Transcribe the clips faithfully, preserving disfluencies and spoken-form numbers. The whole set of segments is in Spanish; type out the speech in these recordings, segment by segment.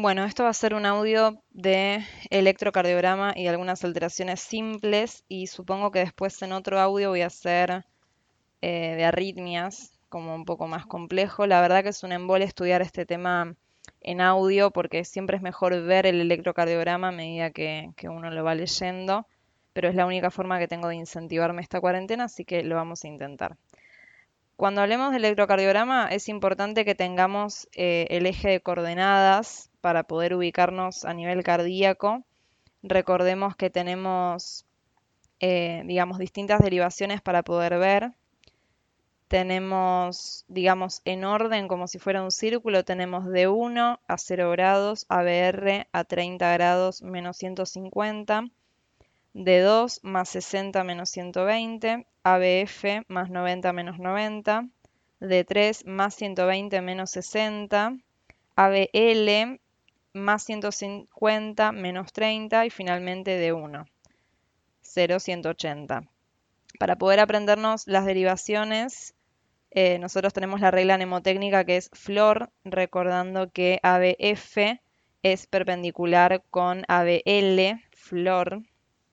Bueno, esto va a ser un audio de electrocardiograma y algunas alteraciones simples y supongo que después en otro audio voy a hacer eh, de arritmias, como un poco más complejo. La verdad que es un embole estudiar este tema en audio porque siempre es mejor ver el electrocardiograma a medida que, que uno lo va leyendo, pero es la única forma que tengo de incentivarme esta cuarentena, así que lo vamos a intentar. Cuando hablemos del electrocardiograma es importante que tengamos eh, el eje de coordenadas para poder ubicarnos a nivel cardíaco. Recordemos que tenemos, eh, digamos, distintas derivaciones para poder ver. Tenemos, digamos, en orden, como si fuera un círculo, tenemos de uno a cero grados, A B R a treinta grados menos ciento cincuenta, de dos más sesenta menos ciento veinte, A B F más noventa menos noventa, de tres más ciento veinte menos sesenta, A B L más ciento cincuenta menos treinta y finalmente de uno, cero, ciento ochenta. Para poder aprendernos las derivaciones, eh, nosotros tenemos la regla mnemotécnica que es flor, recordando que A B F es perpendicular con A B L, flor.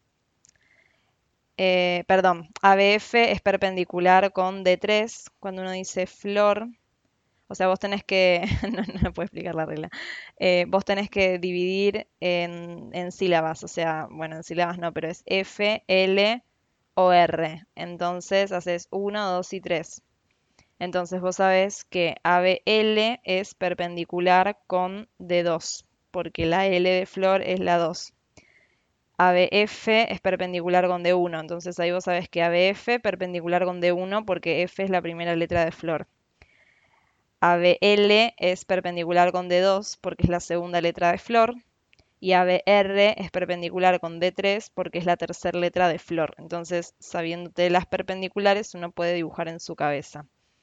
Eh, perdón, A B F es perpendicular con D tres, cuando uno dice flor. O sea, vos tenés que, no, no puedo explicar la regla. Eh, vos tenés que dividir en, en sílabas, o sea, bueno, en sílabas no, pero es F, L o R. Entonces haces uno, dos y tres. Entonces vos sabés que A B L es perpendicular con D dos, porque la L de flor es la dos. A B F es perpendicular con D uno, entonces ahí vos sabés que A B F perpendicular con D uno porque F es la primera letra de flor. A B L es perpendicular con D dos porque es la segunda letra de flor. Y A B R es perpendicular con D tres porque es la tercera letra de flor. Entonces, sabiéndote las perpendiculares, uno puede dibujar en su cabeza.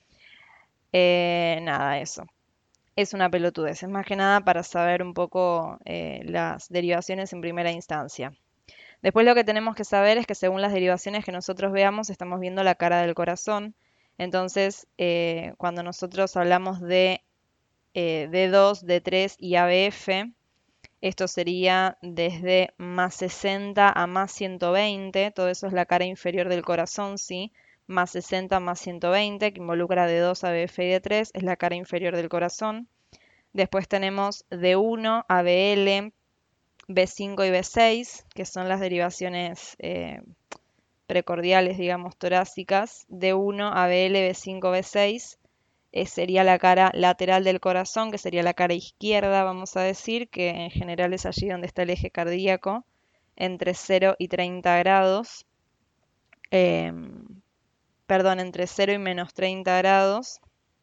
Eh, nada, eso. Es una pelotudez. Es más que nada para saber un poco eh, las derivaciones en primera instancia. Después lo que tenemos que saber es que según las derivaciones que nosotros veamos, estamos viendo la cara del corazón. Entonces, eh, cuando nosotros hablamos de eh, D dos, D tres y A B F, esto sería desde más sesenta a más ciento veinte, todo eso es la cara inferior del corazón, ¿sí? Más sesenta más ciento veinte, que involucra D dos, A B F y D tres, es la cara inferior del corazón. Después tenemos D uno, A B L, B cinco y B seis, que son las derivaciones eh, precordiales, digamos, torácicas. D uno, A B L, B cinco, B seis eh, sería la cara lateral del corazón, que sería la cara izquierda, vamos a decir, que en general es allí donde está el eje cardíaco, entre cero y treinta grados. Eh, perdón, entre cero y menos treinta grados.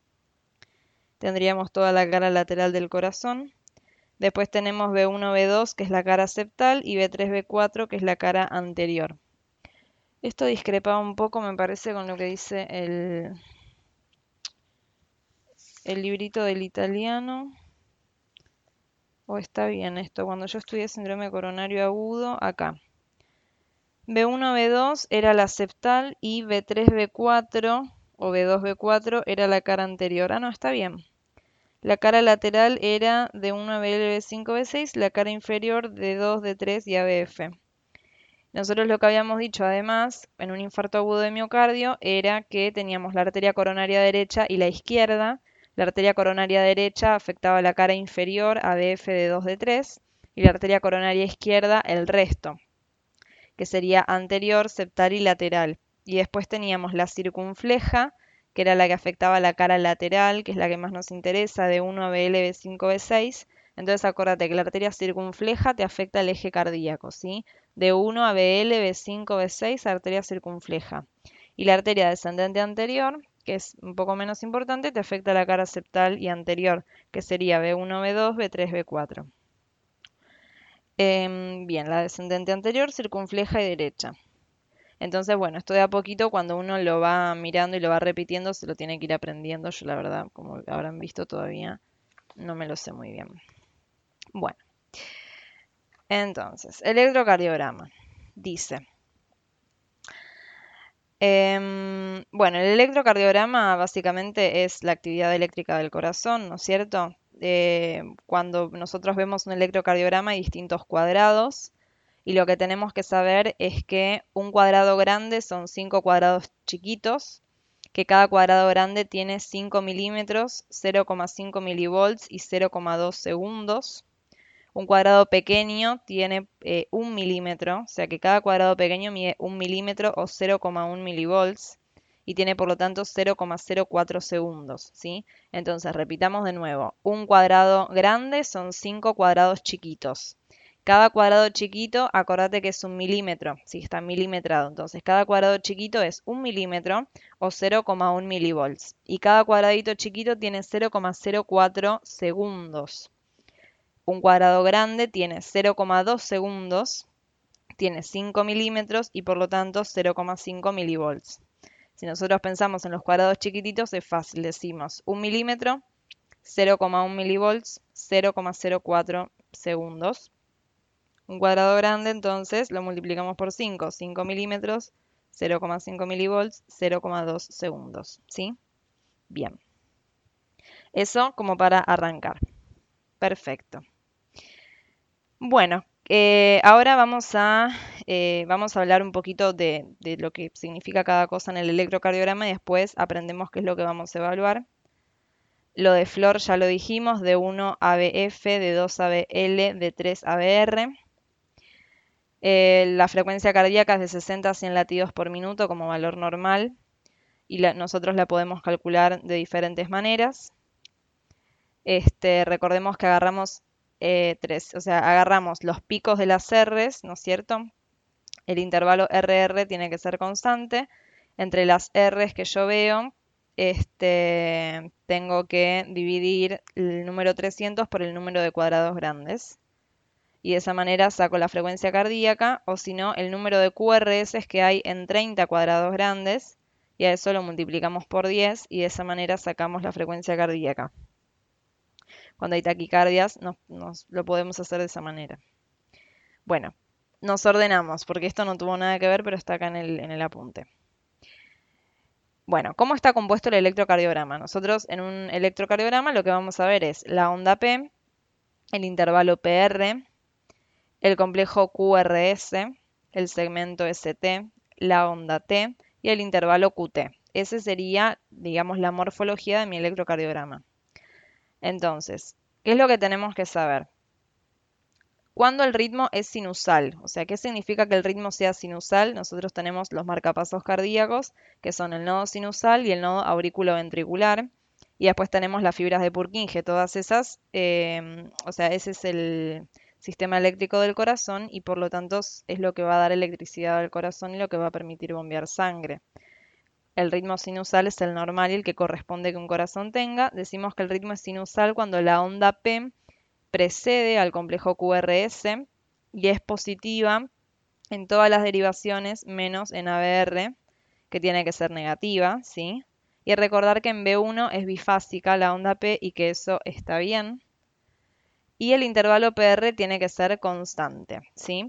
Tendríamos toda la cara lateral del corazón. Después tenemos B uno, B dos, que es la cara septal, y B tres, B cuatro, que es la cara anterior. Esto discrepa un poco, me parece, con lo que dice el, el librito del italiano. O está bien esto, cuando yo estudié síndrome coronario agudo, acá. B uno, B dos era la septal y B tres, B cuatro o B dos, B cuatro era la cara anterior. Ah, no, está bien. La cara lateral era D uno, B L, B cinco, B seis, la cara inferior D dos, D tres y A B F. Nosotros lo que habíamos dicho además en un infarto agudo de miocardio era que teníamos la arteria coronaria derecha y la izquierda. La arteria coronaria derecha afectaba la cara inferior, A B F de dos, D tres, y la arteria coronaria izquierda el resto, que sería anterior, septal y lateral. Y después teníamos la circunfleja, que era la que afectaba la cara lateral, que es la que más nos interesa, de uno, B L, B cinco, B seis. Entonces acuérdate que la arteria circunfleja te afecta el eje cardíaco, ¿sí? De uno a B L, B cinco, B seis, arteria circunfleja. Y la arteria descendente anterior, que es un poco menos importante, te afecta la cara septal y anterior, que sería B uno, B dos, B tres, B cuatro. Eh, bien, la descendente anterior, circunfleja y derecha. Entonces, bueno, esto de a poquito, cuando uno lo va mirando y lo va repitiendo, se lo tiene que ir aprendiendo. Yo, la verdad, como habrán visto todavía, no me lo sé muy bien. Bueno, entonces, electrocardiograma. Dice, em, bueno, el electrocardiograma básicamente es la actividad eléctrica del corazón, ¿no es cierto? eh, cuando nosotros vemos un electrocardiograma hay distintos cuadrados y lo que tenemos que saber es que un cuadrado grande son cinco cuadrados chiquitos, que cada cuadrado grande tiene cinco milímetros, cero coma cinco milivolts y cero coma dos segundos. Un cuadrado pequeño tiene eh, un milímetro, o sea que cada cuadrado pequeño mide un milímetro o cero coma uno milivolts y tiene por lo tanto cero coma cero cuatro segundos, ¿sí? Entonces repitamos de nuevo, un cuadrado grande son cinco cuadrados chiquitos. Cada cuadrado chiquito, acordate que es un milímetro, sí, está milimetrado. Entonces, cada cuadrado chiquito es un milímetro o cero coma uno milivolts. Y cada cuadradito chiquito tiene cero coma cero cuatro segundos. Un cuadrado grande tiene cero coma dos segundos, tiene cinco milímetros y por lo tanto cero coma cinco milivolts. Si nosotros pensamos en los cuadrados chiquititos, es fácil, decimos un milímetro, cero coma uno milivolts, cero coma cero cuatro segundos. Un cuadrado grande, entonces, lo multiplicamos por cinco, cinco milímetros, cero coma cinco milivolts, cero coma dos segundos, ¿sí? Bien. Eso como para arrancar. Perfecto. Bueno, eh, ahora vamos a, eh, vamos a hablar un poquito de, de lo que significa cada cosa en el electrocardiograma y después aprendemos qué es lo que vamos a evaluar. Lo de flor ya lo dijimos, de uno A B F, de dos A B L, de tres A B R. Eh, la frecuencia cardíaca es de sesenta a cien latidos por minuto como valor normal y la- nosotros la podemos calcular de diferentes maneras. Este, recordemos que agarramos eh, tres, o sea, agarramos los picos de las R's, ¿no es cierto? El intervalo R R tiene que ser constante. Entre las R's que yo veo, este, tengo que dividir el número trescientos por el número de cuadrados grandes. Y de esa manera saco la frecuencia cardíaca, o si no, el número de Q R S que hay en treinta cuadrados grandes, y a eso lo multiplicamos por diez, y de esa manera sacamos la frecuencia cardíaca. Cuando hay taquicardias, nos, nos lo podemos hacer de esa manera. Bueno, nos ordenamos, porque esto no tuvo nada que ver, pero está acá en el, en el apunte. Bueno, ¿cómo está compuesto el electrocardiograma? Nosotros en un electrocardiograma lo que vamos a ver es la onda P, el intervalo P R, el complejo Q R S, el segmento S T, la onda T y el intervalo Q T. Ese sería, digamos, la morfología de mi electrocardiograma. Entonces, ¿qué es lo que tenemos que saber? Cuando el ritmo es sinusal, o sea, ¿qué significa que el ritmo sea sinusal? Nosotros tenemos los marcapasos cardíacos, que son el nodo sinusal y el nodo auriculoventricular, y después tenemos las fibras de Purkinje, todas esas, eh, o sea, ese es el sistema eléctrico del corazón y por lo tanto es lo que va a dar electricidad al corazón y lo que va a permitir bombear sangre. El ritmo sinusal es el normal y el que corresponde que un corazón tenga. Decimos que el ritmo es sinusal cuando la onda P precede al complejo Q R S y es positiva en todas las derivaciones menos en A B R, que tiene que ser negativa, ¿sí? Y recordar que en B uno es bifásica la onda P y que eso está bien. Y el intervalo P R tiene que ser constante, ¿sí?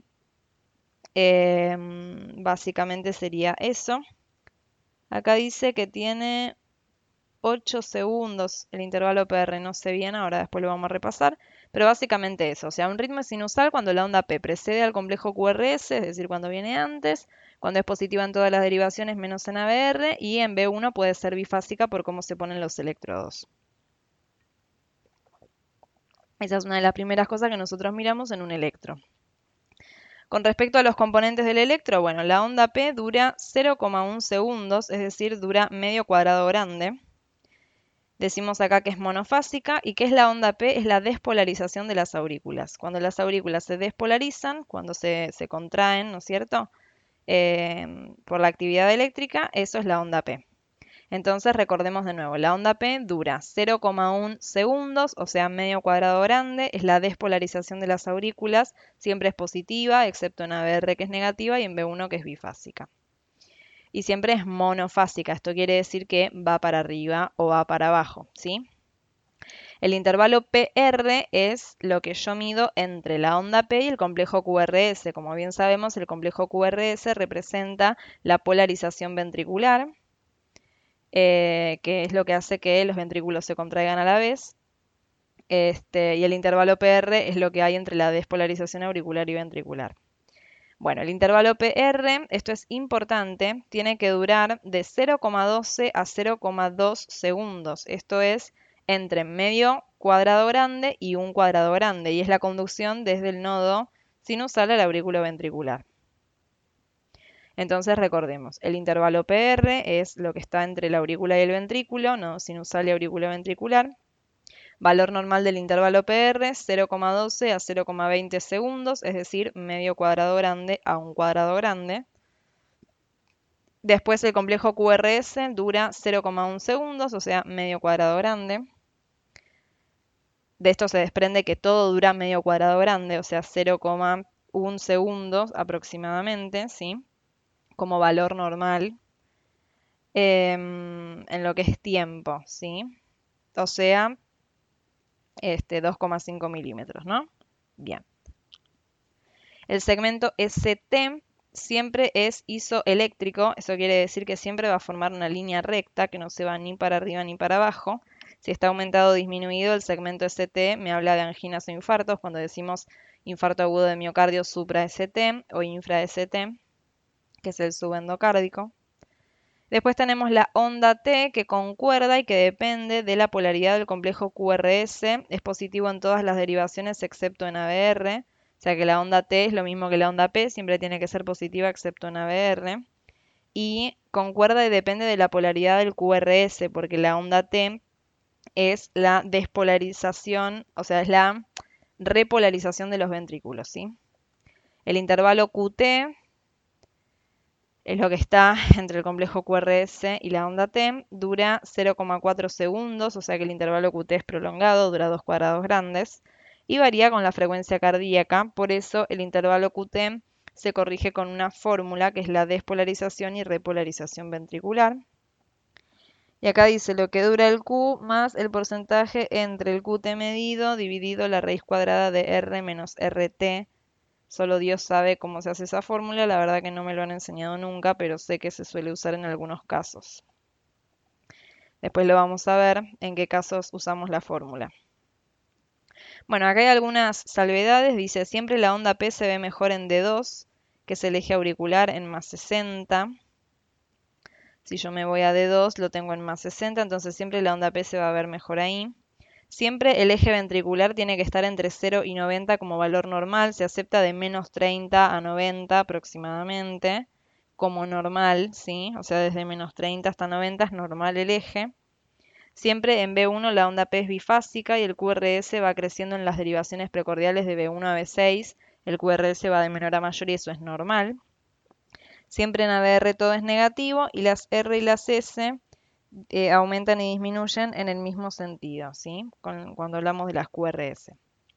Eh, básicamente sería eso. Acá dice que tiene ocho segundos el intervalo P R, no sé bien, ahora después lo vamos a repasar, pero básicamente eso, o sea, un ritmo es sinusal cuando la onda P precede al complejo Q R S, es decir, cuando viene antes, cuando es positiva en todas las derivaciones menos en A B R, y en B uno puede ser bifásica por cómo se ponen los electrodos. Esa es una de las primeras cosas que nosotros miramos en un electro. Con respecto a los componentes del electro, bueno, la onda P dura cero coma uno segundos, es decir, dura medio cuadrado grande. Decimos acá que es monofásica y que es la onda P, es la despolarización de las aurículas. Cuando las aurículas se despolarizan, cuando se, se contraen, ¿no es cierto? Eh, por la actividad eléctrica, eso es la onda P. Entonces recordemos de nuevo, la onda P dura cero coma uno segundos, o sea, medio cuadrado grande, es la despolarización de las aurículas, siempre es positiva, excepto en A B R que es negativa y en B uno que es bifásica. Y siempre es monofásica, esto quiere decir que va para arriba o va para abajo, ¿sí? El intervalo P R es lo que yo mido entre la onda P y el complejo Q R S. Como bien sabemos, el complejo Q R S representa la polarización ventricular, eh, que es lo que hace que los ventrículos se contraigan a la vez. Este, y el intervalo P R es lo que hay entre la despolarización auricular y ventricular. Bueno, el intervalo P R, esto es importante, tiene que durar de cero coma doce a cero coma dos segundos. Esto es entre medio cuadrado grande y un cuadrado grande, y es la conducción desde el nodo sinusal al aurículo ventricular. Entonces recordemos, el intervalo P R es lo que está entre la aurícula y el ventrículo, nodo sinusal y aurículo ventricular. Valor normal del intervalo P R, cero coma doce a cero coma veinte segundos, es decir, medio cuadrado grande a un cuadrado grande. Después el complejo Q R S dura cero coma uno segundos, o sea, medio cuadrado grande. De esto se desprende que todo dura medio cuadrado grande, o sea, cero coma uno segundos aproximadamente, ¿sí? Como valor normal em, en lo que es tiempo, ¿sí? O sea, este, dos coma cinco milímetros, ¿no? Bien. El segmento S T siempre es isoeléctrico, eso quiere decir que siempre va a formar una línea recta que no se va ni para arriba ni para abajo. Si está aumentado o disminuido, el segmento S T me habla de anginas o infartos cuando decimos infarto agudo de miocardio supra-S T o infra-S T, que es el subendocárdico. Después tenemos la onda T que concuerda y que depende de la polaridad del complejo Q R S. Es positivo en todas las derivaciones excepto en A B R. O sea que la onda T es lo mismo que la onda P, siempre tiene que ser positiva excepto en A B R. Y concuerda y depende de la polaridad del Q R S, porque la onda T es la despolarización, o sea, es la repolarización de los ventrículos, ¿sí? El intervalo Q T es lo que está entre el complejo Q R S y la onda T, dura cero coma cuatro segundos, o sea que el intervalo Q T es prolongado, dura dos cuadrados grandes, y varía con la frecuencia cardíaca, por eso el intervalo Q T se corrige con una fórmula que es la despolarización y repolarización ventricular. Y acá dice lo que dura el Q más el porcentaje entre el Q T medido dividido la raíz cuadrada de R menos R T. Solo Dios sabe cómo se hace esa fórmula, la verdad que no me lo han enseñado nunca, pero sé que se suele usar en algunos casos. Después lo vamos a ver en qué casos usamos la fórmula. Bueno, acá hay algunas salvedades. Dice, siempre la onda P se ve mejor en D dos, que es el eje auricular en más sesenta. Si yo me voy a D dos, lo tengo en más sesenta, entonces siempre la onda P se va a ver mejor ahí. Siempre el eje ventricular tiene que estar entre cero y noventa como valor normal. Se acepta de menos treinta a noventa aproximadamente como normal, ¿sí? O sea, desde menos treinta hasta noventa es normal el eje. Siempre en B uno la onda P es bifásica y el Q R S va creciendo en las derivaciones precordiales de B uno a B seis. El Q R S va de menor a mayor y eso es normal. Siempre en A B R todo es negativo y las R y las S eh, aumentan y disminuyen en el mismo sentido, ¿sí? Con- cuando hablamos de las Q R S.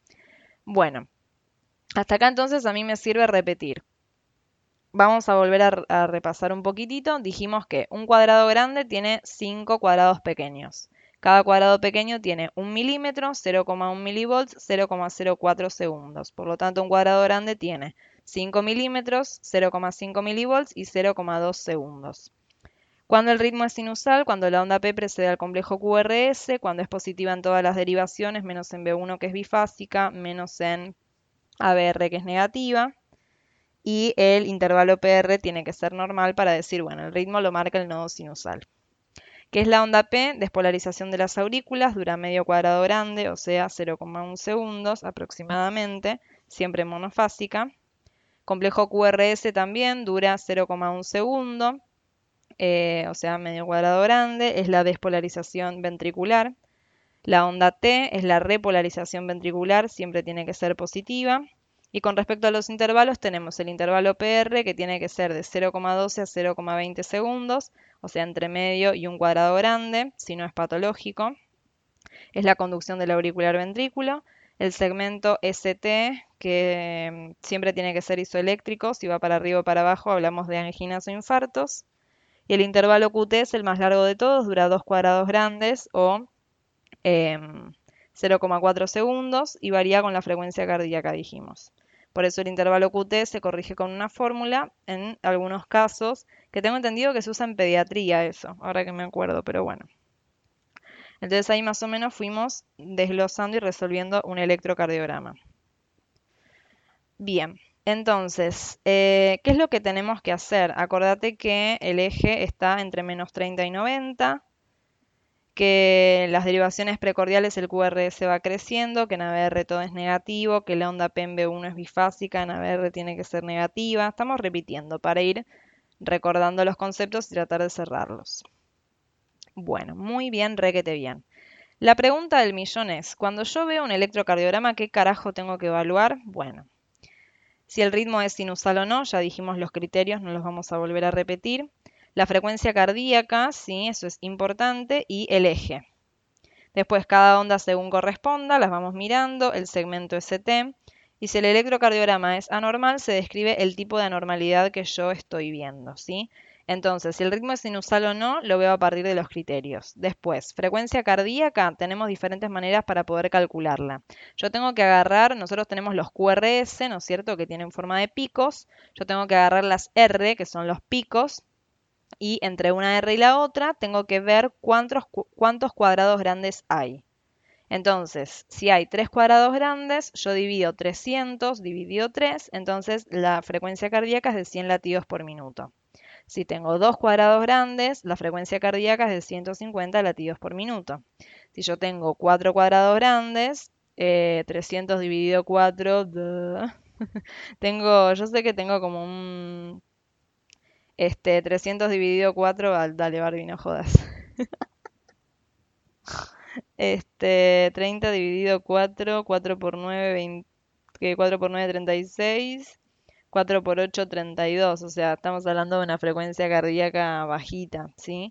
Bueno, hasta acá entonces a mí me sirve repetir. Vamos a volver a, a repasar un poquitito. Dijimos que un cuadrado grande tiene cinco cuadrados pequeños. Cada cuadrado pequeño tiene un milímetro, cero coma uno milivolts, cero coma cero cuatro segundos. Por lo tanto, un cuadrado grande tiene cinco milímetros, cero coma cinco milivolts y cero coma dos segundos. Cuando el ritmo es sinusal, cuando la onda P precede al complejo Q R S, cuando es positiva en todas las derivaciones, menos en B uno que es bifásica, menos en A B R que es negativa. Y el intervalo P R tiene que ser normal para decir, bueno, el ritmo lo marca el nodo sinusal. ¿Qué es la onda P? Despolarización de las aurículas, dura medio cuadrado grande, o sea, cero coma uno segundos aproximadamente, siempre monofásica. Complejo Q R S también dura cero coma uno segundo, eh, o sea, medio cuadrado grande, es la despolarización ventricular. La onda T es la repolarización ventricular, siempre tiene que ser positiva. Y con respecto a los intervalos, tenemos el intervalo P R, que tiene que ser de cero coma doce a cero coma veinte segundos, o sea, entre medio y un cuadrado grande, si no es patológico. Es la conducción del auricular ventrículo. El segmento S T, que mm, siempre tiene que ser isoeléctrico, si va para arriba o para abajo, hablamos de anginas o infartos. Y el intervalo Q T es el más largo de todos, dura dos cuadrados grandes o eh, cero coma cuatro segundos y varía con la frecuencia cardíaca, dijimos. Por eso el intervalo Q T se corrige con una fórmula en algunos casos, que tengo entendido que se usa en pediatría eso, ahora que me acuerdo, pero bueno. Entonces ahí más o menos fuimos desglosando y resolviendo un electrocardiograma. Bien, entonces, eh, ¿qué es lo que tenemos que hacer? Acordate que el eje está entre menos treinta y noventa, que las derivaciones precordiales el Q R S va creciendo, que en A B R todo es negativo, que la onda P E M B uno es bifásica, en A B R tiene que ser negativa. Estamos repitiendo para ir recordando los conceptos y tratar de cerrarlos. Bueno, muy bien, requete bien. La pregunta del millón es, cuando yo veo un electrocardiograma, ¿qué carajo tengo que evaluar? Bueno, si el ritmo es sinusal o no, ya dijimos los criterios, no los vamos a volver a repetir. La frecuencia cardíaca, sí, eso es importante, y el eje. Después cada onda según corresponda, las vamos mirando, el segmento S T. Y si el electrocardiograma es anormal, se describe el tipo de anormalidad que yo estoy viendo, ¿sí? Entonces, si el ritmo es sinusal o no, lo veo a partir de los criterios. Después, frecuencia cardíaca, tenemos diferentes maneras para poder calcularla. Yo tengo que agarrar, nosotros tenemos los Q R S, ¿no es cierto?, que tienen forma de picos. Yo tengo que agarrar las R, que son los picos, y entre una R y la otra tengo que ver cuántos, cuántos cuadrados grandes hay. Entonces, si hay tres cuadrados grandes, yo divido trescientos dividido tres, entonces la frecuencia cardíaca es de cien latidos por minuto. Si tengo dos cuadrados grandes, la frecuencia cardíaca es de ciento cincuenta latidos por minuto. Si yo tengo cuatro cuadrados grandes, eh, trescientos dividido cuatro, duh. tengo, yo sé que tengo como un, este, trescientos dividido cuatro, ah, dale Barbie, no jodas. Este, treinta dividido cuatro, cuatro por nueve, veinte, que cuatro por nueve, treinta y seis, cuatro por ocho, treinta y dos, o sea, estamos hablando de una frecuencia cardíaca bajita, ¿sí?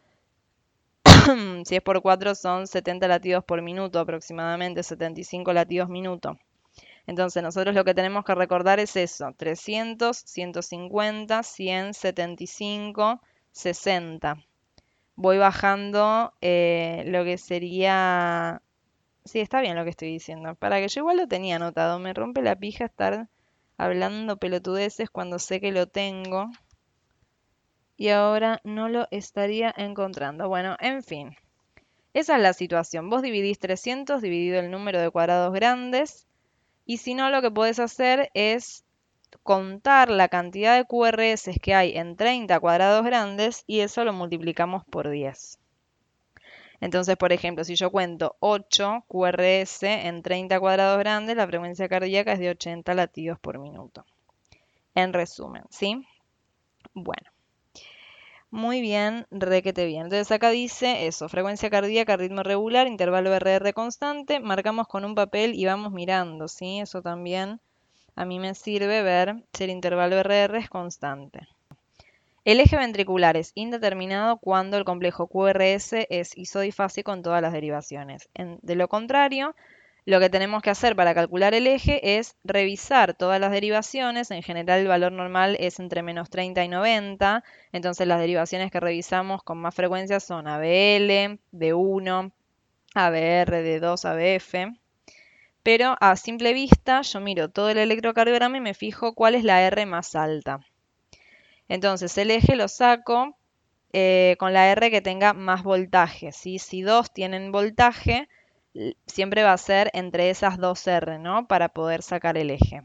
Si es por cuatro son setenta latidos por minuto aproximadamente, setenta y cinco latidos minuto. Entonces nosotros lo que tenemos que recordar es eso, trescientos, ciento cincuenta, cien, setenta y cinco, sesenta. Voy bajando eh, lo que sería... Sí, está bien lo que estoy diciendo. Para que yo igual lo tenía anotado. Me rompe la pija estar hablando pelotudeces cuando sé que lo tengo. Y ahora no lo estaría encontrando. Bueno, en fin. Esa es la situación. Vos dividís trescientos dividido el número de cuadrados grandes. Y si no, lo que podés hacer es contar la cantidad de Q R S que hay en treinta cuadrados grandes y eso lo multiplicamos por diez. Entonces, por ejemplo, si yo cuento ocho Q R S en treinta cuadrados grandes, la frecuencia cardíaca es de ochenta latidos por minuto. En resumen, ¿sí? Bueno, muy bien, requete bien. Entonces acá dice eso, frecuencia cardíaca, ritmo regular, intervalo R R constante, marcamos con un papel y vamos mirando, ¿sí? Eso también a mí me sirve ver si el intervalo R R es constante. El eje ventricular es indeterminado cuando el complejo Q R S es isodifásico en todas las derivaciones. En, de lo contrario, lo que tenemos que hacer para calcular el eje es revisar todas las derivaciones. En general el valor normal es entre menos treinta y noventa. Entonces las derivaciones que revisamos con más frecuencia son A B L, D uno, A B R, D dos, A B F. Pero a simple vista yo miro todo el electrocardiograma y me fijo cuál es la R más alta. Entonces el eje lo saco eh, con la R que tenga más voltaje, ¿sí? Si dos tienen voltaje, siempre va a ser entre esas dos R, ¿no? Para poder sacar el eje.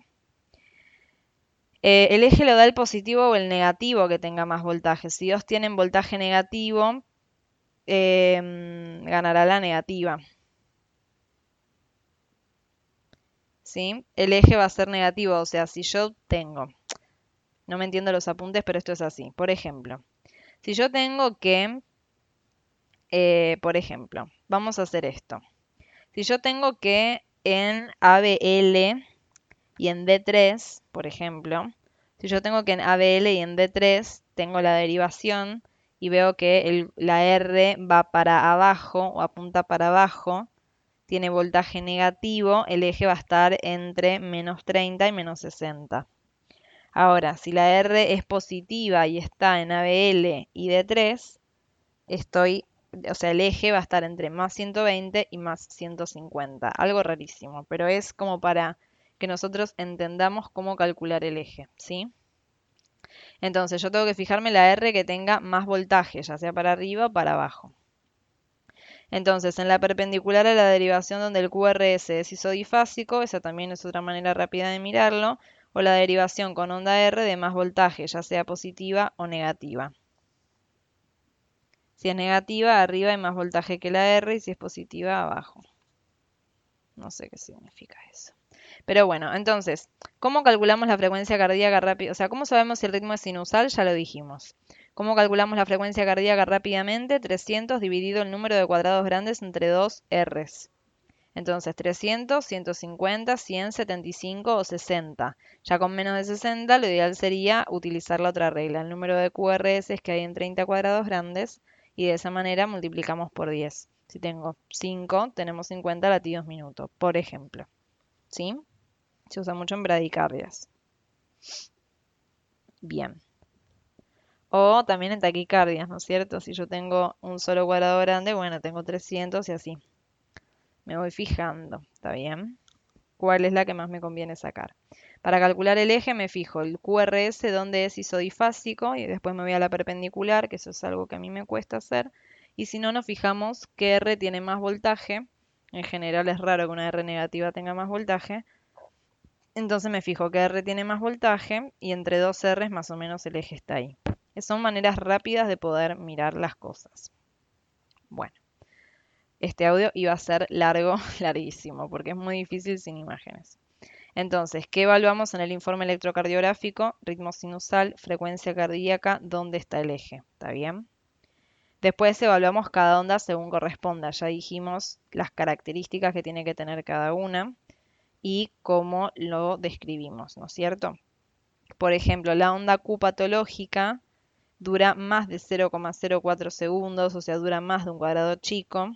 Eh, el eje lo da el positivo o el negativo que tenga más voltaje. Si dos tienen voltaje negativo, eh, ganará la negativa. ¿Sí? El eje va a ser negativo, o sea, si yo tengo, no me entiendo los apuntes, pero esto es así. Por ejemplo, si yo tengo que, eh, por ejemplo, vamos a hacer esto. Si yo tengo que en A B L y en D tres, por ejemplo, si yo tengo que en A B L y en D tres tengo la derivación y veo que el, la R va para abajo o apunta para abajo, tiene voltaje negativo, el eje va a estar entre menos treinta y menos sesenta. Ahora, si la R es positiva y está en A B L y D tres, estoy, o sea, el eje va a estar entre más ciento veinte y más ciento cincuenta. Algo rarísimo, pero es como para que nosotros entendamos cómo calcular el eje, ¿sí? Entonces yo tengo que fijarme la R que tenga más voltaje, ya sea para arriba o para abajo. Entonces, en la perpendicular a la derivación donde el Q R S es isodifásico, esa también es otra manera rápida de mirarlo, o la derivación con onda R de más voltaje, ya sea positiva o negativa. Si es negativa, arriba hay más voltaje que la R, y si es positiva, abajo. No sé qué significa eso. Pero bueno, entonces, ¿cómo calculamos la frecuencia cardíaca rápida? O sea, ¿cómo sabemos si el ritmo es sinusal? Ya lo dijimos. ¿Cómo calculamos la frecuencia cardíaca rápidamente? trescientos dividido el número de cuadrados grandes entre dos R's. Entonces, trescientos, ciento cincuenta, cien, setenta y cinco o sesenta. Ya con menos de sesenta, lo ideal sería utilizar la otra regla, el número de Q R S que hay en treinta cuadrados grandes, y de esa manera multiplicamos por diez. Si tengo cinco, tenemos cincuenta latidos minuto, por ejemplo. ¿Sí? Se usa mucho en bradicardias. Bien. O también en taquicardias, ¿no es cierto? Si yo tengo un solo cuadrado grande, bueno, tengo trescientos y así. Me voy fijando, ¿está bien? ¿Cuál es la que más me conviene sacar? Para calcular el eje me fijo el Q R S donde es isodifásico y después me voy a la perpendicular, que eso es algo que a mí me cuesta hacer. Y si no, nos fijamos que R tiene más voltaje. En general es raro que una R negativa tenga más voltaje. Entonces me fijo que R tiene más voltaje y entre dos R's más o menos el eje está ahí. Son maneras rápidas de poder mirar las cosas. Bueno, este audio iba a ser largo, larguísimo, porque es muy difícil sin imágenes. Entonces, ¿qué evaluamos en el informe electrocardiográfico? Ritmo sinusal, frecuencia cardíaca, ¿dónde está el eje? ¿Está bien? Después evaluamos cada onda según corresponda. Ya dijimos las características que tiene que tener cada una y cómo lo describimos, ¿no es cierto? Por ejemplo, la onda Q patológica dura más de cero coma cero cuatro segundos, o sea, dura más de un cuadrado chico.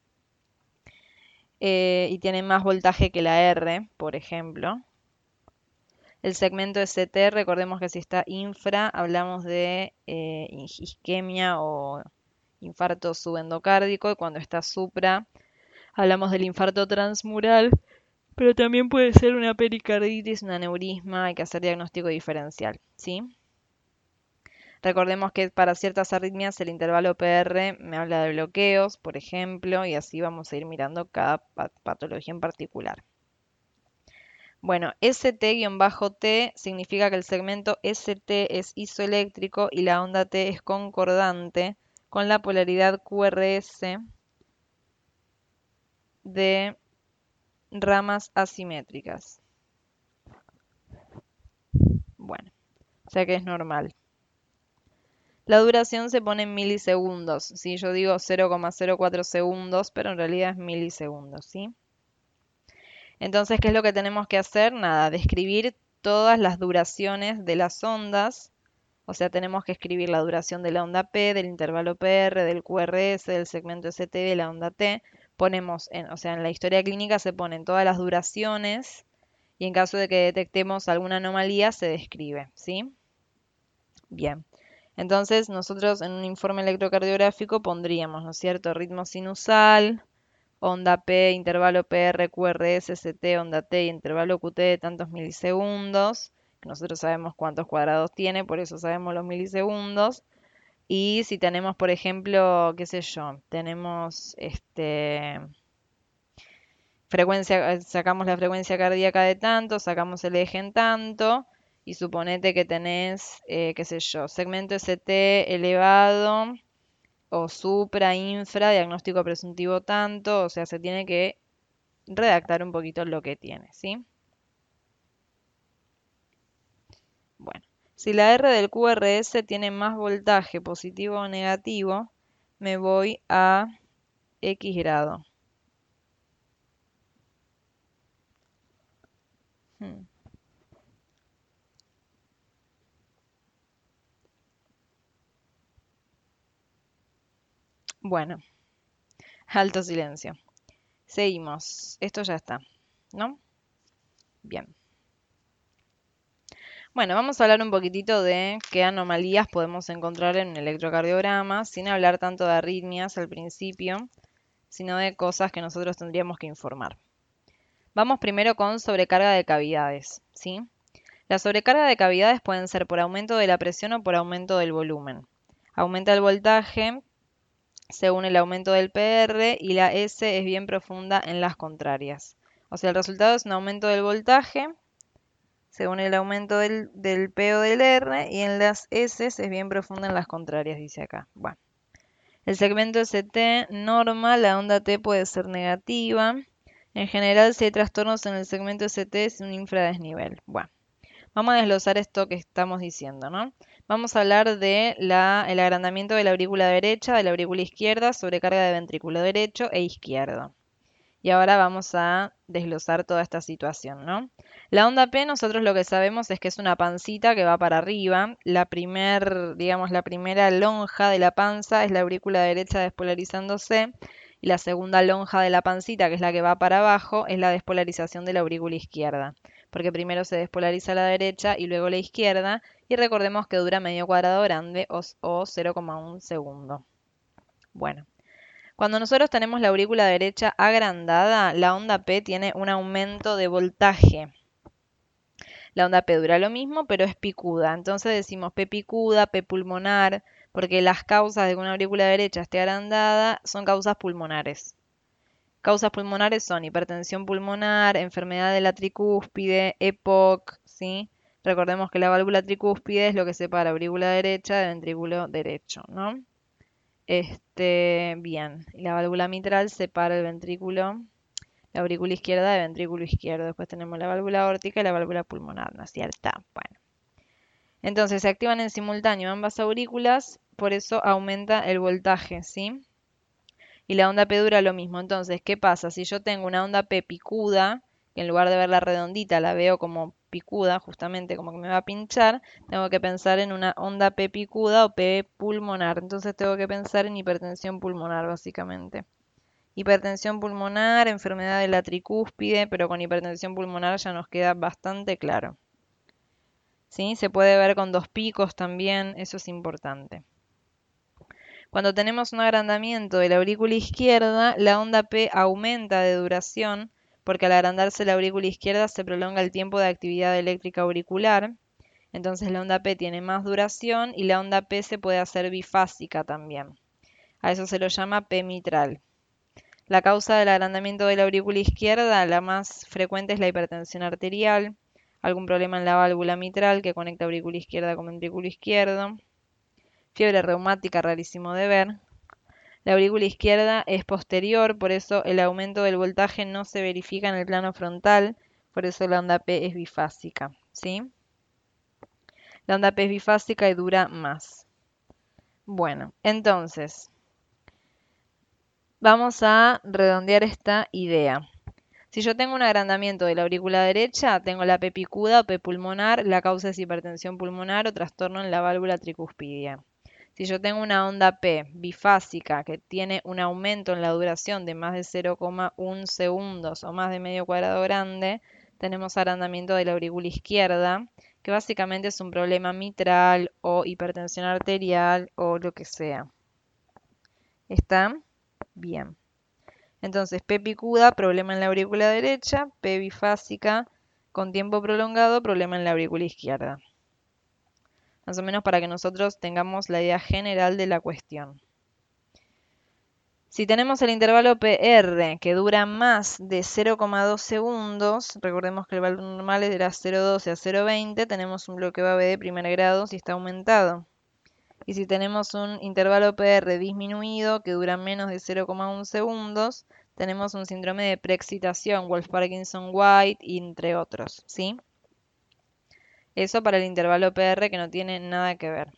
Eh, y tiene más voltaje que la R, por ejemplo. El segmento S T, recordemos que si está infra, hablamos de eh, isquemia o infarto subendocárdico, y cuando está supra, hablamos del infarto transmural, pero también puede ser una pericarditis, un aneurisma, hay que hacer diagnóstico diferencial, ¿sí? Recordemos que para ciertas arritmias el intervalo P R me habla de bloqueos, por ejemplo, y así vamos a ir mirando cada patología en particular. Bueno, S T-T significa que el segmento S T es isoeléctrico y la onda T es concordante con la polaridad Q R S de ramas asimétricas. Bueno, o sea que es normal. La duración se pone en milisegundos. ¿Sí? Yo digo cero coma cero cuatro segundos, pero en realidad es milisegundos, ¿sí? Entonces, ¿qué es lo que tenemos que hacer? Nada, describir todas las duraciones de las ondas. O sea, tenemos que escribir la duración de la onda P, del intervalo P R, del Q R S, del segmento S T, de la onda T. Ponemos, en, o sea, en la historia clínica se ponen todas las duraciones y en caso de que detectemos alguna anomalía se describe, ¿sí? Bien. Entonces, nosotros en un informe electrocardiográfico pondríamos, ¿no es cierto?, ritmo sinusal, onda P, intervalo P R, Q R S, S T, onda T y intervalo Q T de tantos milisegundos. Nosotros sabemos cuántos cuadrados tiene, por eso sabemos los milisegundos. Y si tenemos, por ejemplo, qué sé yo, tenemos este frecuencia, eh, sacamos la frecuencia cardíaca de tanto, sacamos el eje en tanto, y suponete que tenés, eh, qué sé yo, segmento S T elevado o supra, infra, diagnóstico presuntivo tanto, o sea, se tiene que redactar un poquito lo que tiene, ¿sí? Bueno, si la R del Q R S tiene más voltaje positivo o negativo, me voy a X grado. Hmm. Bueno, alto silencio. Seguimos. Esto ya está, ¿no? Bien. Bueno, vamos a hablar un poquitito de qué anomalías podemos encontrar en un electrocardiograma, sin hablar tanto de arritmias al principio, sino de cosas que nosotros tendríamos que informar. Vamos primero con sobrecarga de cavidades, ¿sí? La sobrecarga de cavidades pueden ser por aumento de la presión o por aumento del volumen. Aumenta el voltaje según el aumento del P R y la S es bien profunda en las contrarias. O sea, el resultado es un aumento del voltaje según el aumento del, del P o del R y en las S es bien profunda en las contrarias, dice acá. Bueno, el segmento S T normal, la onda T puede ser negativa. En general, si hay trastornos en el segmento S T es un infradesnivel. Bueno. Vamos a desglosar esto que estamos diciendo, ¿no? Vamos a hablar de la, el agrandamiento de la aurícula derecha, de la aurícula izquierda, sobrecarga de ventrículo derecho e izquierdo. Y ahora vamos a desglosar toda esta situación, ¿no? La onda P, nosotros lo que sabemos es que es una pancita que va para arriba. La primer, digamos, la primera lonja de la panza es la aurícula derecha despolarizándose. Y la segunda lonja de la pancita, que es la que va para abajo, es la despolarización de la aurícula izquierda. Porque primero se despolariza la derecha y luego la izquierda. Y recordemos que dura medio cuadrado grande o, o cero coma uno segundo. Bueno. Cuando nosotros tenemos la aurícula derecha agrandada, la onda P tiene un aumento de voltaje. La onda P dura lo mismo, pero es picuda. Entonces decimos P picuda, P pulmonar, porque las causas de que una aurícula derecha esté agrandada son causas pulmonares. Causas pulmonares son hipertensión pulmonar, enfermedad de la tricúspide, E P O C, ¿sí? Recordemos que la válvula tricúspide es lo que separa aurícula derecha de ventrículo derecho, ¿no? Este, bien, la válvula mitral separa el ventrículo, la aurícula izquierda de ventrículo izquierdo. Después tenemos la válvula aórtica y la válvula pulmonar, ¿no es cierto? Bueno, entonces se activan en simultáneo ambas aurículas, por eso aumenta el voltaje, ¿sí? Y la onda P dura lo mismo. Entonces, ¿qué pasa? Si yo tengo una onda P picuda, que en lugar de verla redondita la veo como picuda, justamente como que me va a pinchar, tengo que pensar en una onda P picuda o P pulmonar. Entonces tengo que pensar en hipertensión pulmonar, básicamente. Hipertensión pulmonar, enfermedad de la tricúspide, pero con hipertensión pulmonar ya nos queda bastante claro. ¿Sí? Se puede ver con dos picos también, eso es importante. Cuando tenemos un agrandamiento de la aurícula izquierda, la onda P aumenta de duración, porque al agrandarse la aurícula izquierda se prolonga el tiempo de actividad eléctrica auricular. Entonces la onda P tiene más duración y la onda P se puede hacer bifásica también. A eso se lo llama P mitral. La causa del agrandamiento de la aurícula izquierda, la más frecuente es la hipertensión arterial, algún problema en la válvula mitral que conecta aurícula izquierda con ventrículo izquierdo, fiebre reumática, rarísimo de ver. La aurícula izquierda es posterior, por eso el aumento del voltaje no se verifica en el plano frontal, por eso la onda P es bifásica, ¿sí? La onda P es bifásica y dura más. Bueno, entonces, vamos a redondear esta idea. Si yo tengo un agrandamiento de la aurícula derecha, tengo la P picuda o P pulmonar, la causa es hipertensión pulmonar o trastorno en la válvula tricuspidia. Si yo tengo una onda P bifásica que tiene un aumento en la duración de más de cero coma uno segundos o más de medio cuadrado grande, tenemos agrandamiento de la aurícula izquierda, que básicamente es un problema mitral o hipertensión arterial o lo que sea. ¿Está? Bien. Entonces, P picuda, problema en la aurícula derecha, P bifásica, con tiempo prolongado, problema en la aurícula izquierda. Más o menos para que nosotros tengamos la idea general de la cuestión. Si tenemos el intervalo P R que dura más de cero coma dos segundos, recordemos que el valor normal era cero coma doce a cero coma veinte, tenemos un bloqueo A B de primer grado si está aumentado. Y si tenemos un intervalo P R disminuido que dura menos de cero coma uno segundos, tenemos un síndrome de preexcitación, Wolff-Parkinson-White, entre otros, ¿sí? Eso para el intervalo P R que no tiene nada que ver.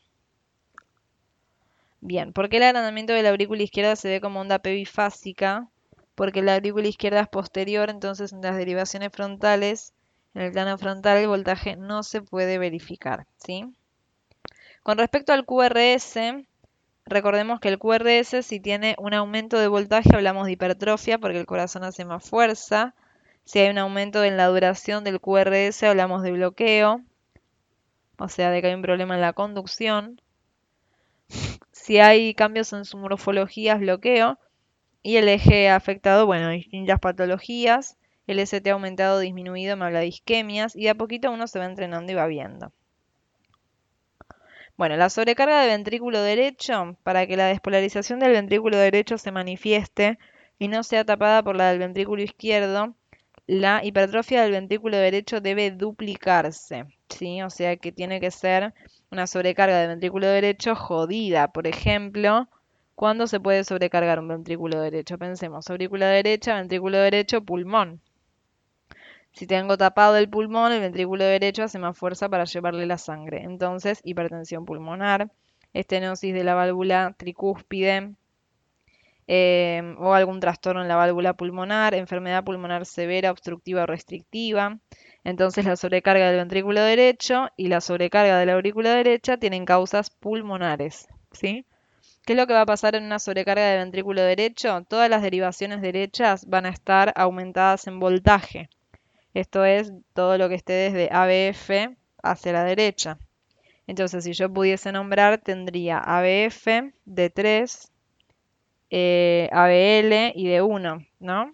Bien, ¿por qué el agrandamiento de la aurícula izquierda se ve como onda P bifásica? Porque la aurícula izquierda es posterior, entonces en las derivaciones frontales, en el plano frontal, el voltaje no se puede verificar, ¿sí? Con respecto al Q R S, recordemos que el Q R S, si tiene un aumento de voltaje, hablamos de hipertrofia porque el corazón hace más fuerza. Si hay un aumento en la duración del Q R S, hablamos de bloqueo, o sea, de que hay un problema en la conducción. Si hay cambios en su morfología, es bloqueo. Y el eje afectado, bueno, distintas patologías. El S T aumentado o disminuido me habla de isquemias. Y de a poquito uno se va entrenando y va viendo. Bueno, la sobrecarga del ventrículo derecho, para que la despolarización del ventrículo derecho se manifieste y no sea tapada por la del ventrículo izquierdo, la hipertrofia del ventrículo derecho debe duplicarse, ¿sí? O sea que tiene que ser una sobrecarga del ventrículo derecho jodida. Por ejemplo, ¿cuándo se puede sobrecargar un ventrículo derecho? Pensemos, aurícula derecha, ventrículo derecho, pulmón. Si tengo tapado el pulmón, el ventrículo derecho hace más fuerza para llevarle la sangre. Entonces, hipertensión pulmonar, estenosis de la válvula tricúspide, eh, o algún trastorno en la válvula pulmonar, enfermedad pulmonar severa, obstructiva o restrictiva. Entonces, la sobrecarga del ventrículo derecho y la sobrecarga de la aurícula derecha tienen causas pulmonares, ¿sí? ¿Qué es lo que va a pasar en una sobrecarga del ventrículo derecho? Todas las derivaciones derechas van a estar aumentadas en voltaje. Esto es todo lo que esté desde A B F hacia la derecha. Entonces, si yo pudiese nombrar, tendría A B F, D tres, eh, A B L y D uno, ¿no?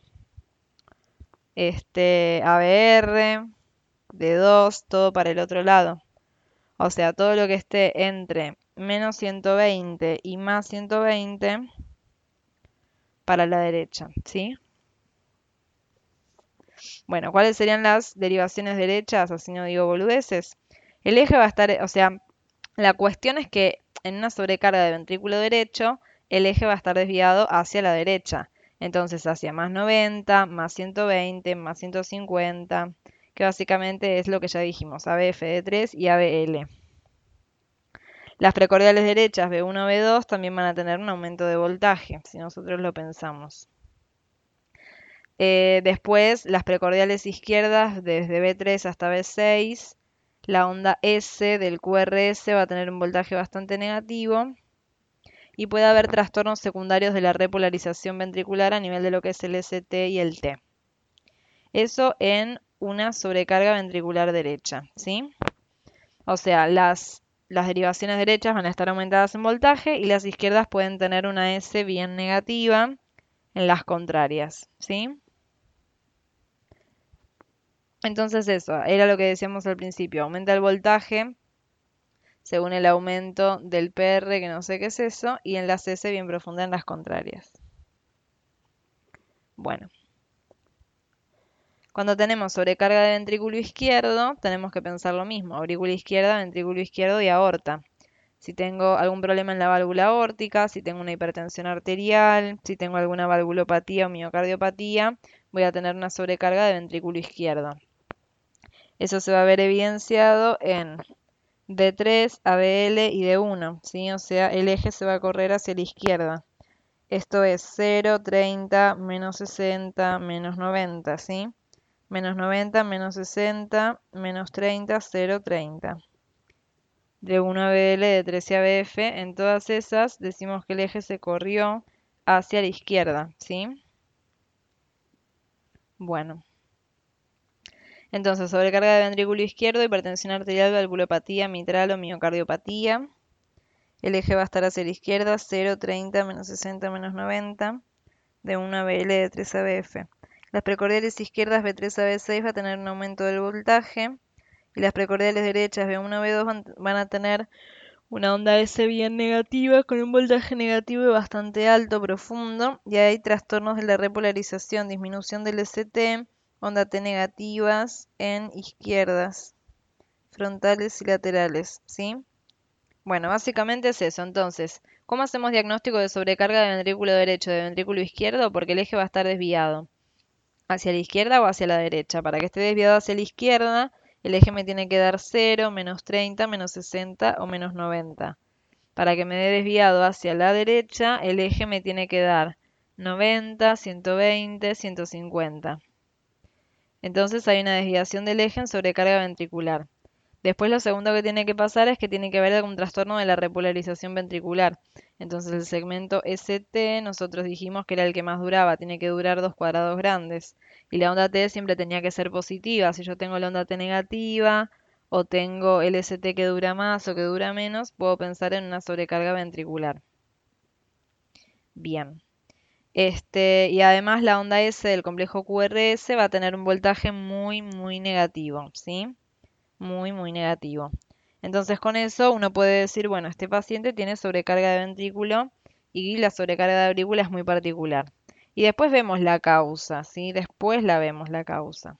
Este, A B R, D dos, todo para el otro lado. O sea, todo lo que esté entre menos ciento veinte y más ciento veinte para la derecha, ¿sí? Bueno, ¿cuáles serían las derivaciones derechas? Así no digo boludeces. El eje va a estar, o sea, la cuestión es que en una sobrecarga de ventrículo derecho, el eje va a estar desviado hacia la derecha. Entonces hacia más noventa, más ciento veinte, más ciento cincuenta, que básicamente es lo que ya dijimos, A B F D tres y A B L. Las precordiales derechas B uno, B dos también van a tener un aumento de voltaje, si nosotros lo pensamos. Eh, después, las precordiales izquierdas, desde B tres hasta B seis, la onda S del Q R S va a tener un voltaje bastante negativo y puede haber trastornos secundarios de la repolarización ventricular a nivel de lo que es el S T y el T. Eso en una sobrecarga ventricular derecha, ¿sí? O sea, las, las derivaciones derechas van a estar aumentadas en voltaje y las izquierdas pueden tener una S bien negativa en las contrarias, ¿sí? Entonces eso, era lo que decíamos al principio, aumenta el voltaje según el aumento del P R, que no sé qué es eso, y en la C S bien profunda en las contrarias. Bueno, cuando tenemos sobrecarga de ventrículo izquierdo, tenemos que pensar lo mismo, aurícula izquierda, ventrículo izquierdo y aorta. Si tengo algún problema en la válvula aórtica, si tengo una hipertensión arterial, si tengo alguna valvulopatía o miocardiopatía, voy a tener una sobrecarga de ventrículo izquierdo. Eso se va a ver evidenciado en D tres, A B L y D uno, ¿sí? O sea, el eje se va a correr hacia la izquierda. Esto es cero, treinta, menos sesenta, menos noventa, ¿sí? Menos noventa, menos sesenta, menos treinta, cero, treinta. D uno A B L, D tres A B F, en todas esas decimos que el eje se corrió hacia la izquierda, ¿sí? Bueno. Entonces, sobrecarga de ventrículo izquierdo, hipertensión arterial, valvulopatía mitral o miocardiopatía. El eje va a estar hacia la izquierda, cero, treinta, menos sesenta, menos noventa, de uno a B L, de tres a B F. Las precordiales izquierdas B tres a B seis va a tener un aumento del voltaje y las precordiales derechas B uno a B dos van, van a tener una onda S bien negativa con un voltaje negativo y bastante alto, profundo, y hay trastornos de la repolarización, disminución del S T, onda T negativas en izquierdas, frontales y laterales, ¿sí? Bueno, básicamente es eso. Entonces, ¿cómo hacemos diagnóstico de sobrecarga de ventrículo derecho, de ventrículo izquierdo? Porque el eje va a estar desviado hacia la izquierda o hacia la derecha. Para que esté desviado hacia la izquierda, el eje me tiene que dar cero, menos treinta, menos sesenta o menos noventa. Para que me dé desviado hacia la derecha, el eje me tiene que dar noventa, ciento veinte, ciento cincuenta. Entonces hay una desviación del eje en sobrecarga ventricular. Después lo segundo que tiene que pasar es que tiene que haber algún trastorno de la repolarización ventricular. Entonces el segmento S T nosotros dijimos que era el que más duraba, tiene que durar dos cuadrados grandes. Y la onda T siempre tenía que ser positiva. Si yo tengo la onda T negativa o tengo el S T que dura más o que dura menos, puedo pensar en una sobrecarga ventricular. Bien. Este, y además la onda S del complejo Q R S va a tener un voltaje muy, muy negativo, ¿sí? Muy, muy negativo. Entonces con eso uno puede decir, bueno, este paciente tiene sobrecarga de ventrículo y la sobrecarga de aurícula es muy particular. Y después vemos la causa, ¿sí? Después la vemos la causa.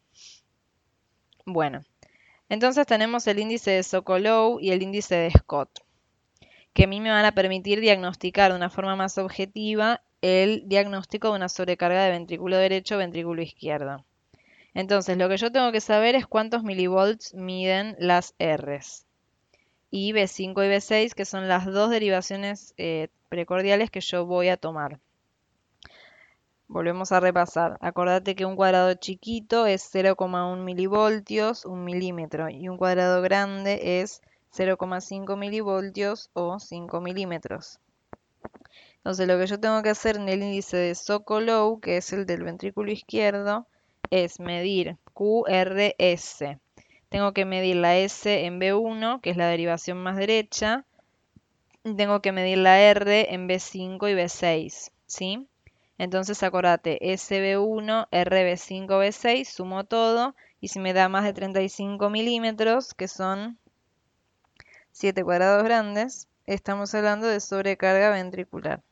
Bueno, entonces tenemos el índice de Sokolov y el índice de Scott, que a mí me van a permitir diagnosticar de una forma más objetiva el diagnóstico de una sobrecarga de ventrículo derecho o ventrículo izquierdo. Entonces, lo que yo tengo que saber es cuántos milivolts miden las R's. Y B cinco y B seis, que son las dos derivaciones eh, precordiales que yo voy a tomar. Volvemos a repasar. Acordate que un cuadrado chiquito es cero coma uno milivoltios, un milímetro, y un cuadrado grande es cero coma cinco milivoltios o cinco milímetros. Entonces lo que yo tengo que hacer en el índice de Sokolov, que es el del ventrículo izquierdo, es medir Q R S. Tengo que medir la S en B uno, que es la derivación más derecha. Y tengo que medir la R en B cinco y B seis, ¿sí? Entonces acordate, S B uno, R B cinco, B seis, sumo todo. Y si me da más de treinta y cinco milímetros, que son siete cuadrados grandes, estamos hablando de sobrecarga ventricular,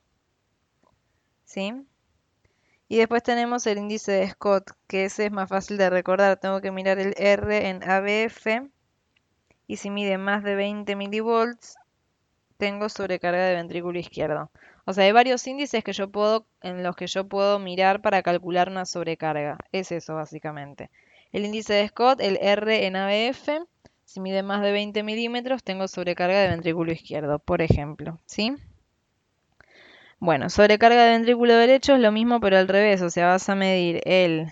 ¿sí? Y después tenemos el índice de Scott, que ese es más fácil de recordar. Tengo que mirar el R en A B F. Y si mide más de veinte milivolts, tengo sobrecarga de ventrículo izquierdo. O sea, hay varios índices que yo puedo, en los que yo puedo mirar para calcular una sobrecarga. Es eso, básicamente. El índice de Scott, el R en A B F. Si mide más de veinte milímetros, tengo sobrecarga de ventrículo izquierdo, por ejemplo, ¿sí? Bueno, sobrecarga de ventrículo derecho es lo mismo, pero al revés. O sea, vas a medir el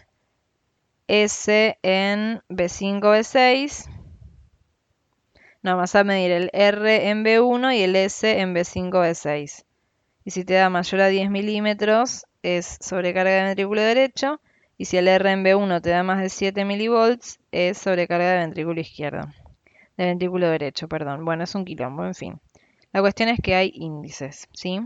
S en B cinco, B seis. No, vas a medir el R en B uno y el S en B cinco, B seis. Y si te da mayor a diez milímetros, es sobrecarga de ventrículo derecho. Y si el R en B uno te da más de siete milivolts, es sobrecarga de ventrículo izquierdo. De ventrículo derecho, perdón. Bueno, es un quilombo, en fin. La cuestión es que hay índices, ¿sí?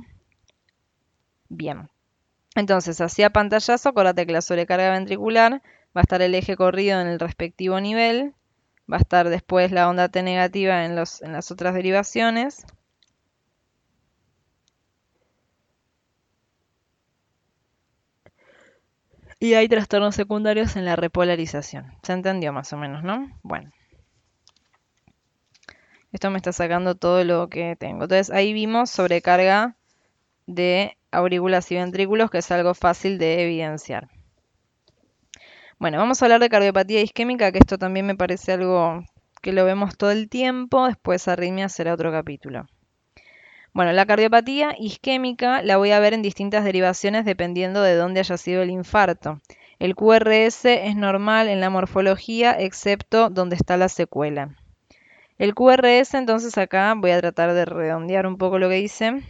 Bien. Entonces, así a pantallazo, acuérdate que la sobrecarga ventricular va a estar el eje corrido en el respectivo nivel. Va a estar después la onda T negativa en, los, en las otras derivaciones. Y hay trastornos secundarios en la repolarización. ¿Se entendió más o menos, no? Bueno. Esto me está sacando todo lo que tengo. Entonces ahí vimos sobrecarga de aurículas y ventrículos, que es algo fácil de evidenciar. Bueno, vamos a hablar de cardiopatía isquémica, que esto también me parece algo que lo vemos todo el tiempo. Después arritmia será otro capítulo. Bueno, la cardiopatía isquémica la voy a ver en distintas derivaciones dependiendo de dónde haya sido el infarto. El Q R S es normal en la morfología, excepto donde está la secuela. El Q R S, entonces acá voy a tratar de redondear un poco lo que dice.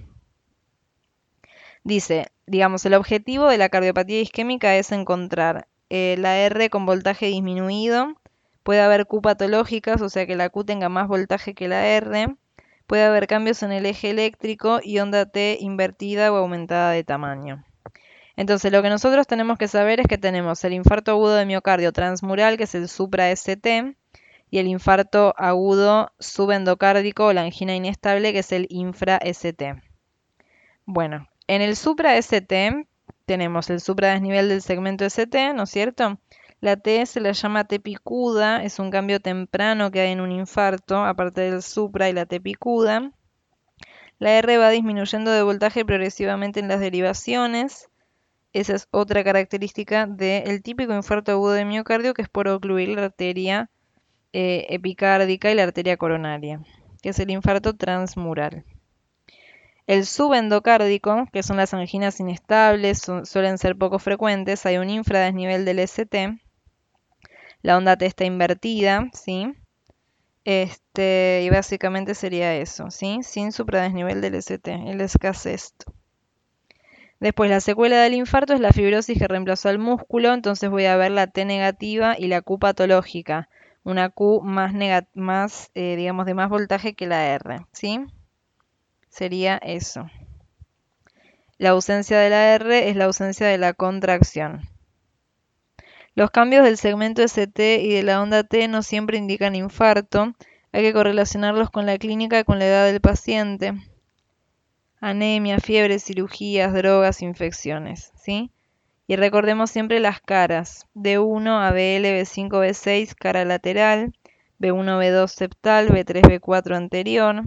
Dice, digamos, el objetivo de la cardiopatía isquémica es encontrar eh, la R con voltaje disminuido. Puede haber Q patológicas, o sea que la Q tenga más voltaje que la R. Puede haber cambios en el eje eléctrico y onda T invertida o aumentada de tamaño. Entonces, lo que nosotros tenemos que saber es que tenemos el infarto agudo de miocardio transmural, que es el supra-S T, y el infarto agudo subendocárdico o la angina inestable, que es el infra-S T. Bueno, en el supra-S T tenemos el supradesnivel del segmento S T, ¿no es cierto? La T se la llama T picuda, es un cambio temprano que hay en un infarto, aparte del supra y la T picuda. La R va disminuyendo de voltaje progresivamente en las derivaciones. Esa es otra característica del típico infarto agudo de miocardio, que es por ocluir la arteria eh, epicárdica y la arteria coronaria, que es el infarto transmural. El subendocárdico, que son las anginas inestables, su suelen ser poco frecuentes, hay un infradesnivel del S T. La onda T está invertida, ¿sí? Este, y básicamente sería eso, ¿sí? Sin supradesnivel del S T, el escasez. Después, la secuela del infarto es la fibrosis que reemplazó al músculo, entonces voy a ver la T negativa y la Q patológica. Una Q más, más eh, digamos, de más voltaje que la R, ¿sí? Sería eso. La ausencia de la R es la ausencia de la contracción. Los cambios del segmento S T y de la onda T no siempre indican infarto. Hay que correlacionarlos con la clínica y con la edad del paciente. Anemia, fiebre, cirugías, drogas, infecciones, ¿sí? Y recordemos siempre las caras. D uno a B L, B cinco, B seis, cara lateral. B uno, B dos, septal. B tres, B cuatro, anterior.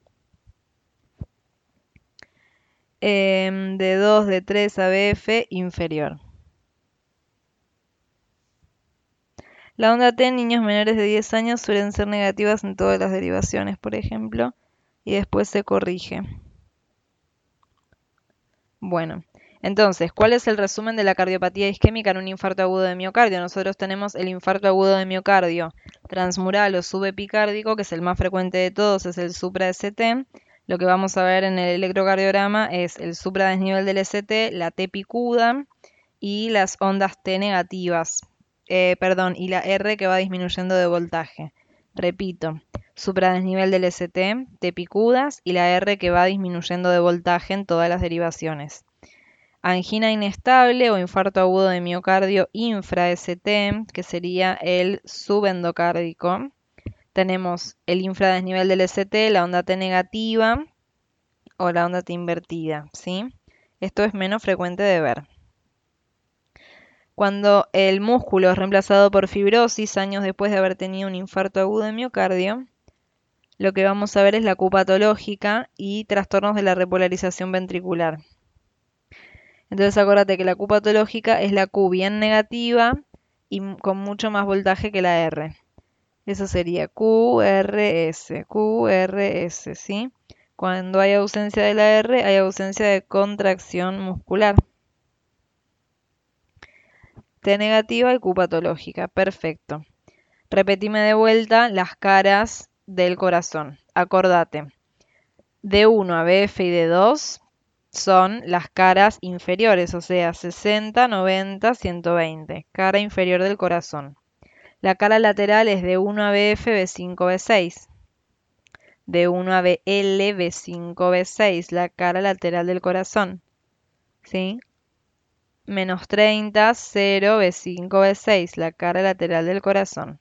Em, D dos, D tres a B F, inferior. La onda T en niños menores de diez años suelen ser negativas en todas las derivaciones, por ejemplo, y después se corrige. Bueno, entonces, ¿cuál es el resumen de la cardiopatía isquémica en un infarto agudo de miocardio? Nosotros tenemos el infarto agudo de miocardio transmural o subepicárdico, que es el más frecuente de todos, es el supra-S T. Lo que vamos a ver en el electrocardiograma es el supradesnivel del S T, la T picuda y las ondas T negativas, eh, perdón, y la R que va disminuyendo de voltaje. Repito, supradesnivel del S T, T picudas y la R que va disminuyendo de voltaje en todas las derivaciones. Angina inestable o infarto agudo de miocardio infra-S T, que sería el subendocárdico. Tenemos el infradesnivel del S T, la onda T negativa o la onda T invertida, ¿sí? Esto es menos frecuente de ver. Cuando el músculo es reemplazado por fibrosis años después de haber tenido un infarto agudo de miocardio, lo que vamos a ver es la Q patológica y trastornos de la repolarización ventricular. Entonces acuérdate que la Q patológica es la Q bien negativa y con mucho más voltaje que la R. Eso sería Q R S, Q R S, ¿sí? Cuando hay ausencia de la R, hay ausencia de contracción muscular. T negativa y Q patológica, perfecto. Repetime de vuelta las caras del corazón. Acordate, D uno a B F y D dos son las caras inferiores, o sea, sesenta, noventa, ciento veinte, cara inferior del corazón. La cara lateral es D uno a B F, B cinco, B seis. D uno a B L, B cinco, B seis, la cara lateral del corazón. ¿Sí? Menos treinta, cero, B cinco, B seis, la cara lateral del corazón.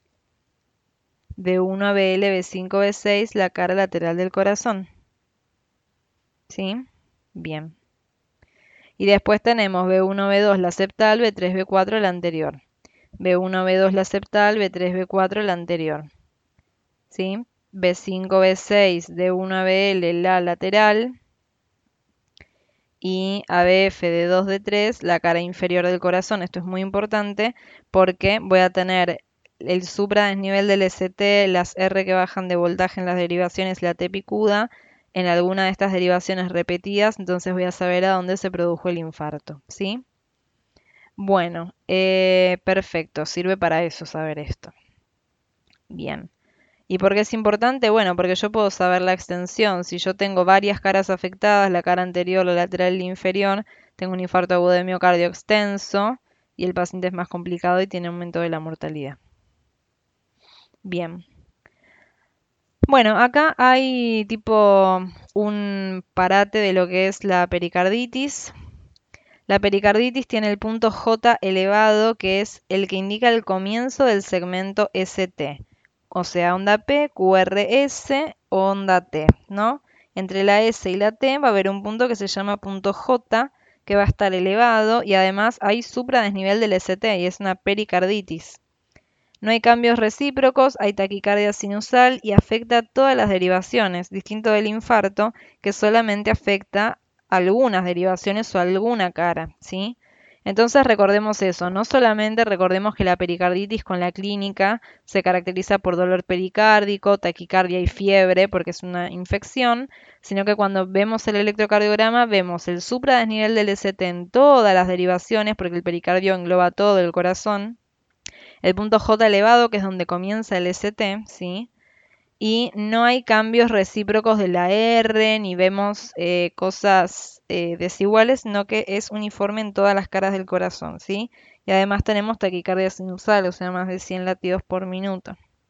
D uno a B L, B cinco, B seis, la cara lateral del corazón. ¿Sí? Bien. Y después tenemos B uno, B dos, la septal, B tres, B cuatro, la anterior. B uno, B dos, la septal, B tres, B cuatro, la anterior. ¿Sí? B cinco, B seis, D uno a B L, la lateral. Y A B F, D dos, D tres, la cara inferior del corazón. Esto es muy importante porque voy a tener el supradesnivel del S T, las R que bajan de voltaje en las derivaciones, la T picuda, en alguna de estas derivaciones repetidas, entonces voy a saber a dónde se produjo el infarto, ¿sí? Bueno, eh, perfecto, sirve para eso saber esto. Bien. ¿Y por qué es importante? Bueno, porque yo puedo saber la extensión. Si yo tengo varias caras afectadas, la cara anterior, la lateral y la inferior, tengo un infarto agudo de miocardio extenso y el paciente es más complicado y tiene aumento de la mortalidad. Bien. Bueno, acá hay tipo un parate de lo que es la pericarditis. La pericarditis tiene el punto J elevado, que es el que indica el comienzo del segmento S T. O sea, onda P, Q R S, onda T, ¿no? Entre la S y la T va a haber un punto que se llama punto J, que va a estar elevado, y además hay supradesnivel del S T, y es una pericarditis. No hay cambios recíprocos, hay taquicardia sinusal y afecta todas las derivaciones, distinto del infarto, que solamente afecta algunas derivaciones o alguna cara, ¿sí? Entonces recordemos eso, no solamente recordemos que la pericarditis con la clínica se caracteriza por dolor pericárdico, taquicardia y fiebre, porque es una infección, sino que cuando vemos el electrocardiograma vemos el supradesnivel del S T en todas las derivaciones, porque el pericardio engloba todo el corazón, el punto J elevado, que es donde comienza el S T, ¿sí? Y no hay cambios recíprocos de la R, ni vemos eh, cosas eh, desiguales, sino que es uniforme en todas las caras del corazón, ¿sí? Y además tenemos taquicardia sinusal, o sea, más de cien latidos por minuto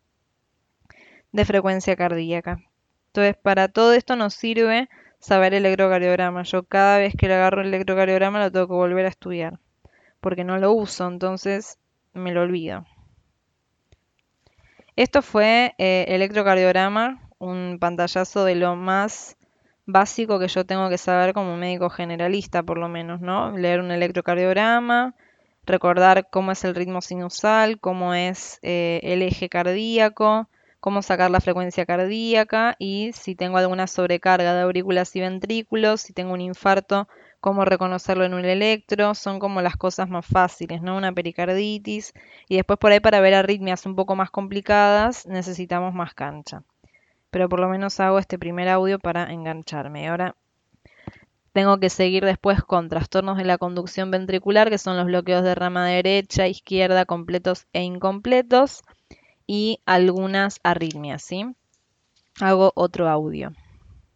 de frecuencia cardíaca. Entonces, para todo esto nos sirve saber el electrocardiograma. Yo cada vez que le agarro el electrocardiograma lo tengo que volver a estudiar, porque no lo uso, entonces me lo olvido. Esto fue eh, electrocardiograma, un pantallazo de lo más básico que yo tengo que saber como médico generalista, por lo menos, ¿no? Leer un electrocardiograma, recordar cómo es el ritmo sinusal, cómo es eh, el eje cardíaco, cómo sacar la frecuencia cardíaca y si tengo alguna sobrecarga de aurículas y ventrículos, si tengo un infarto, cómo reconocerlo en un electro, son como las cosas más fáciles, ¿no? Una pericarditis y después por ahí para ver arritmias un poco más complicadas necesitamos más cancha. Pero por lo menos hago este primer audio para engancharme. Ahora tengo que seguir después con trastornos de la conducción ventricular, que son los bloqueos de rama derecha, izquierda, completos e incompletos, y algunas arritmias, ¿sí? Hago otro audio.